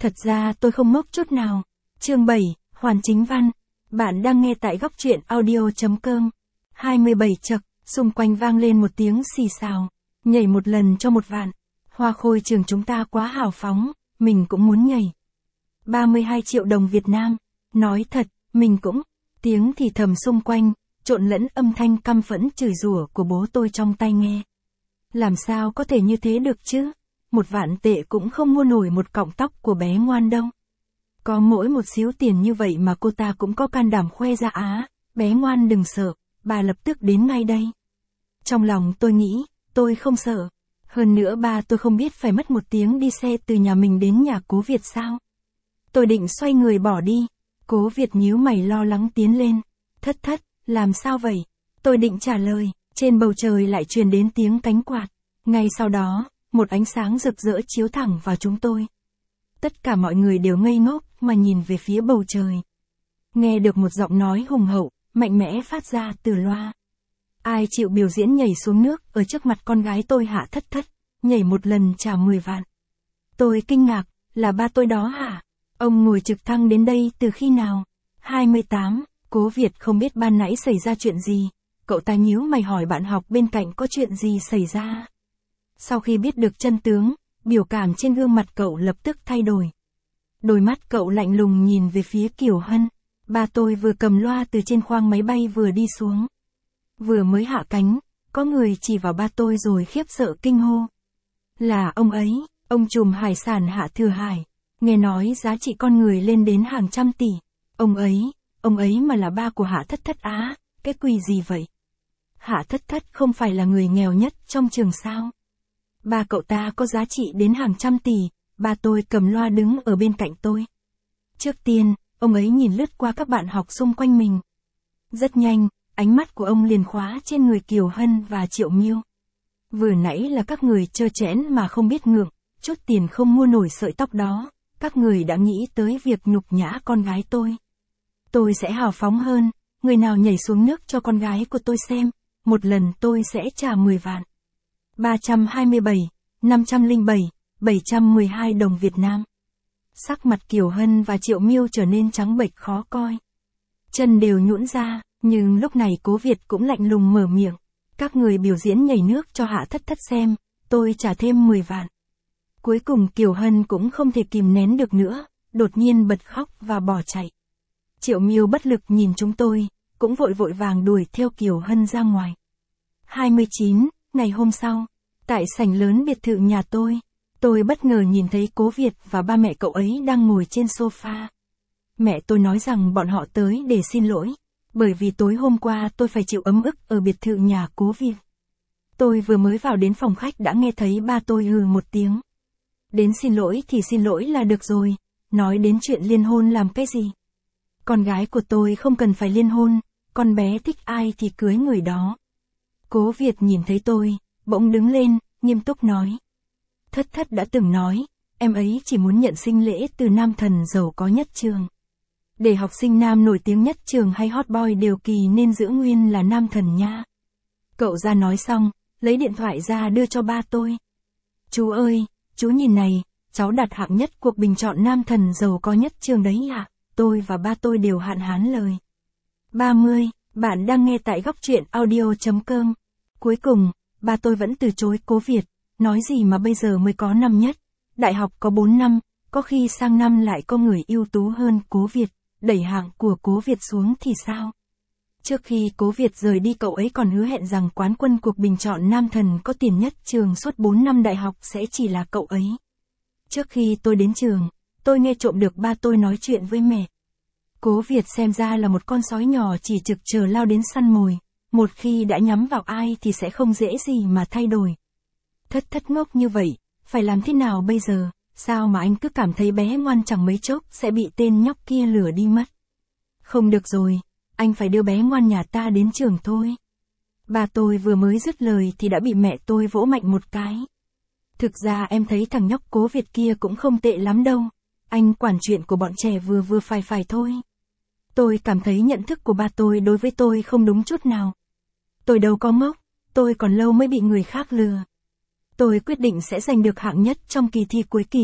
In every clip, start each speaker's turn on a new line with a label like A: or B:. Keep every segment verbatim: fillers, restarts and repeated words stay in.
A: Thật ra tôi không ngốc chút nào. Chương bảy, Hoàn Chính Văn. Bạn đang nghe tại góc truyện audio.com. hai mươi bảy chậc, xung quanh vang lên một tiếng xì xào. Nhảy một lần cho một vạn. Hoa khôi trường chúng ta quá hào phóng, mình cũng muốn nhảy. ba mươi hai triệu đồng Việt Nam. Nói thật, mình cũng. Tiếng thì thầm xung quanh, trộn lẫn âm thanh căm phẫn chửi rủa của bố tôi trong tai nghe. Làm sao có thể như thế được chứ? Một vạn tệ cũng không mua nổi một cọng tóc của bé ngoan đâu. Có mỗi một xíu tiền như vậy mà cô ta cũng có can đảm khoe ra á, bé ngoan đừng sợ, bà lập tức đến ngay đây. Trong lòng tôi nghĩ, tôi không sợ. Hơn nữa ba tôi không biết phải mất một tiếng đi xe từ nhà mình đến nhà Cố Việt sao. Tôi định xoay người bỏ đi. Cố Việt nhíu mày lo lắng tiến lên. Thất thất, làm sao vậy? Tôi định trả lời, trên bầu trời lại truyền đến tiếng cánh quạt. Ngay sau đó, một ánh sáng rực rỡ chiếu thẳng vào chúng tôi. Tất cả mọi người đều ngây ngốc mà nhìn về phía bầu trời. Nghe được một giọng nói hùng hậu, mạnh mẽ phát ra từ loa. Ai chịu biểu diễn nhảy xuống nước ở trước mặt con gái tôi hả Thất Thất, nhảy một lần trả mười vạn. Tôi kinh ngạc, là ba tôi đó hả? Ông ngồi trực thăng đến đây từ khi nào? hai mươi tám, Cố Việt không biết ban nãy xảy ra chuyện gì. Cậu ta nhíu mày hỏi bạn học bên cạnh có chuyện gì xảy ra. Sau khi biết được chân tướng, biểu cảm trên gương mặt cậu lập tức thay đổi. Đôi mắt cậu lạnh lùng nhìn về phía Kiều Hân. Ba tôi vừa cầm loa từ trên khoang máy bay vừa đi xuống. Vừa mới hạ cánh, có người chỉ vào ba tôi rồi khiếp sợ kinh hô. Là ông ấy, ông trùm hải sản Hạ Thừa Hải. Nghe nói giá trị con người lên đến hàng trăm tỷ. Ông ấy, ông ấy mà là ba của Hạ Thất Thất á, cái quỷ gì vậy? Hạ Thất Thất không phải là người nghèo nhất trong trường sao? Ba cậu ta có giá trị đến hàng trăm tỷ, ba tôi cầm loa đứng ở bên cạnh tôi. Trước tiên, ông ấy nhìn lướt qua các bạn học xung quanh mình. Rất nhanh, ánh mắt của ông liền khóa trên người Kiều Hân và Triệu Miêu. Vừa nãy là các người trơ trẽn mà không biết ngượng, chút tiền không mua nổi sợi tóc đó, các người đã nghĩ tới việc nhục nhã con gái tôi. Tôi sẽ hào phóng hơn, người nào nhảy xuống nước cho con gái của tôi xem, một lần tôi sẽ trả mười vạn. ba trăm hai mươi bảy, năm trăm lẻ bảy, bảy trăm mười hai đồng Việt Nam. Sắc mặt Kiều Hân và Triệu Miêu trở nên trắng bệch khó coi. Chân đều nhũn ra, nhưng lúc này Cố Việt cũng lạnh lùng mở miệng. Các người biểu diễn nhảy nước cho Hạ Thất Thất xem, tôi trả thêm mười vạn. Cuối cùng Kiều Hân cũng không thể kìm nén được nữa, đột nhiên bật khóc và bỏ chạy. Triệu Miêu bất lực nhìn chúng tôi, cũng vội vội vàng đuổi theo Kiều Hân ra ngoài. hai mươi chín, ngày hôm sau, tại sảnh lớn biệt thự nhà tôi, tôi bất ngờ nhìn thấy Cố Việt và ba mẹ cậu ấy đang ngồi trên sofa. Mẹ tôi nói rằng bọn họ tới để xin lỗi, bởi vì tối hôm qua tôi phải chịu ấm ức ở biệt thự nhà Cố Việt. Tôi vừa mới vào đến phòng khách đã nghe thấy ba tôi hừ một tiếng. Đến xin lỗi thì xin lỗi là được rồi, nói đến chuyện liên hôn làm cái gì? Con gái của tôi không cần phải liên hôn, con bé thích ai thì cưới người đó. Cố Việt nhìn thấy tôi, bỗng đứng lên, nghiêm túc nói. Thất Thất đã từng nói, em ấy chỉ muốn nhận sinh lễ từ nam thần giàu có nhất trường. Để học sinh nam nổi tiếng nhất trường hay hot boy đều kỳ nên giữ nguyên là nam thần nha. Cậu ra nói xong, lấy điện thoại ra đưa cho ba tôi. Chú ơi, chú nhìn này, cháu đạt hạng nhất cuộc bình chọn nam thần giàu có nhất trường đấy ạ. À? Tôi và ba tôi đều hạn hán lời. ba mươi, bạn đang nghe tại góc truyện audio.com. Cuối cùng, ba tôi vẫn từ chối Cố Việt, nói gì mà bây giờ mới có năm nhất. Đại học có bốn năm, có khi sang năm lại có người ưu tú hơn Cố Việt, đẩy hạng của Cố Việt xuống thì sao? Trước khi Cố Việt rời đi cậu ấy còn hứa hẹn rằng quán quân cuộc bình chọn nam thần có tiền nhất trường suốt bốn năm đại học sẽ chỉ là cậu ấy. Trước khi tôi đến trường, tôi nghe trộm được ba tôi nói chuyện với mẹ. Cố Việt xem ra là một con sói nhỏ chỉ trực chờ lao đến săn mồi, một khi đã nhắm vào ai thì sẽ không dễ gì mà thay đổi. Thất Thất ngốc như vậy, phải làm thế nào bây giờ, sao mà anh cứ cảm thấy bé ngoan chẳng mấy chốc sẽ bị tên nhóc kia lừa đi mất. Không được rồi, anh phải đưa bé ngoan nhà ta đến trường thôi. Ba tôi vừa mới dứt lời thì đã bị mẹ tôi vỗ mạnh một cái. Thực ra em thấy thằng nhóc Cố Việt kia cũng không tệ lắm đâu, anh quản chuyện của bọn trẻ vừa vừa phải phải thôi. Tôi cảm thấy nhận thức của ba tôi đối với tôi không đúng chút nào. Tôi đâu có ngốc, tôi còn lâu mới bị người khác lừa. Tôi quyết định sẽ giành được hạng nhất trong kỳ thi cuối kỳ,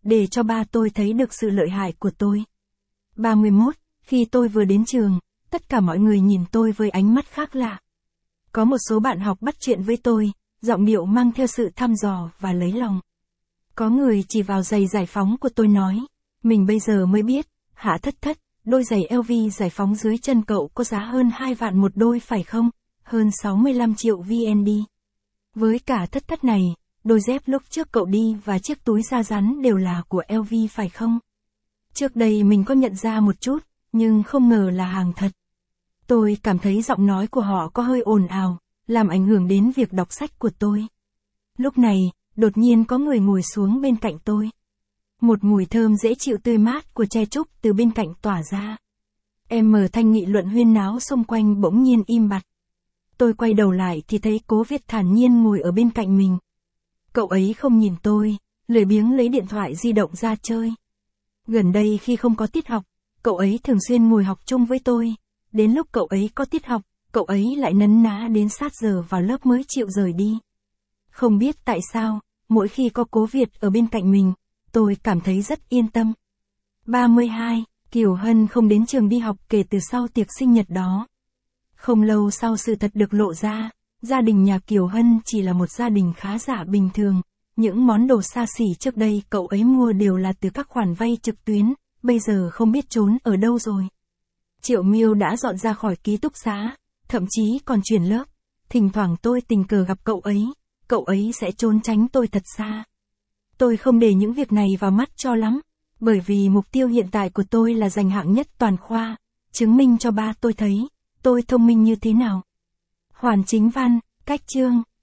A: để cho ba tôi thấy được sự lợi hại của tôi. ba mươi mốt, khi tôi vừa đến trường, tất cả mọi người nhìn tôi với ánh mắt khác lạ. Có một số bạn học bắt chuyện với tôi, giọng điệu mang theo sự thăm dò và lấy lòng. Có người chỉ vào giày giải phóng của tôi nói, mình bây giờ mới biết, Hạ Thất Thất, đôi giày lờ vê giải phóng dưới chân cậu có giá hơn hai vạn một đôi phải không? Hơn sáu mươi lăm triệu vê en đê. Với cả Thất Thất này, đôi dép lúc trước cậu đi và chiếc túi da rắn đều là của lờ vê phải không? Trước đây mình có nhận ra một chút, nhưng không ngờ là hàng thật. Tôi cảm thấy giọng nói của họ có hơi ồn ào, làm ảnh hưởng đến việc đọc sách của tôi. Lúc này, đột nhiên có người ngồi xuống bên cạnh tôi. Một mùi thơm dễ chịu tươi mát của tre trúc từ bên cạnh tỏa ra. Em mở thanh nghị luận huyên náo xung quanh bỗng nhiên im bặt. Tôi quay đầu lại thì thấy Cố Việt thản nhiên ngồi ở bên cạnh mình. Cậu ấy không nhìn tôi, lười biếng lấy điện thoại di động ra chơi. Gần đây khi không có tiết học, cậu ấy thường xuyên ngồi học chung với tôi. Đến lúc cậu ấy có tiết học, cậu ấy lại nấn ná đến sát giờ vào lớp mới chịu rời đi. Không biết tại sao, mỗi khi có Cố Việt ở bên cạnh mình, tôi cảm thấy rất yên tâm. ba mươi hai, Kiều Hân không đến trường đi học kể từ sau tiệc sinh nhật đó. Không lâu sau sự thật được lộ ra, gia đình nhà Kiều Hân chỉ là một gia đình khá giả bình thường. Những món đồ xa xỉ trước đây cậu ấy mua đều là từ các khoản vay trực tuyến, bây giờ không biết trốn ở đâu rồi. Triệu Miêu đã dọn ra khỏi ký túc xá, thậm chí còn chuyển lớp. Thỉnh thoảng tôi tình cờ gặp cậu ấy, cậu ấy sẽ trốn tránh tôi thật xa. Tôi không để những việc này vào mắt cho lắm, bởi vì mục tiêu hiện tại của tôi là giành hạng nhất toàn khoa, chứng minh cho ba tôi thấy, tôi thông minh như thế nào. Hoàn Chính Văn, cách chương.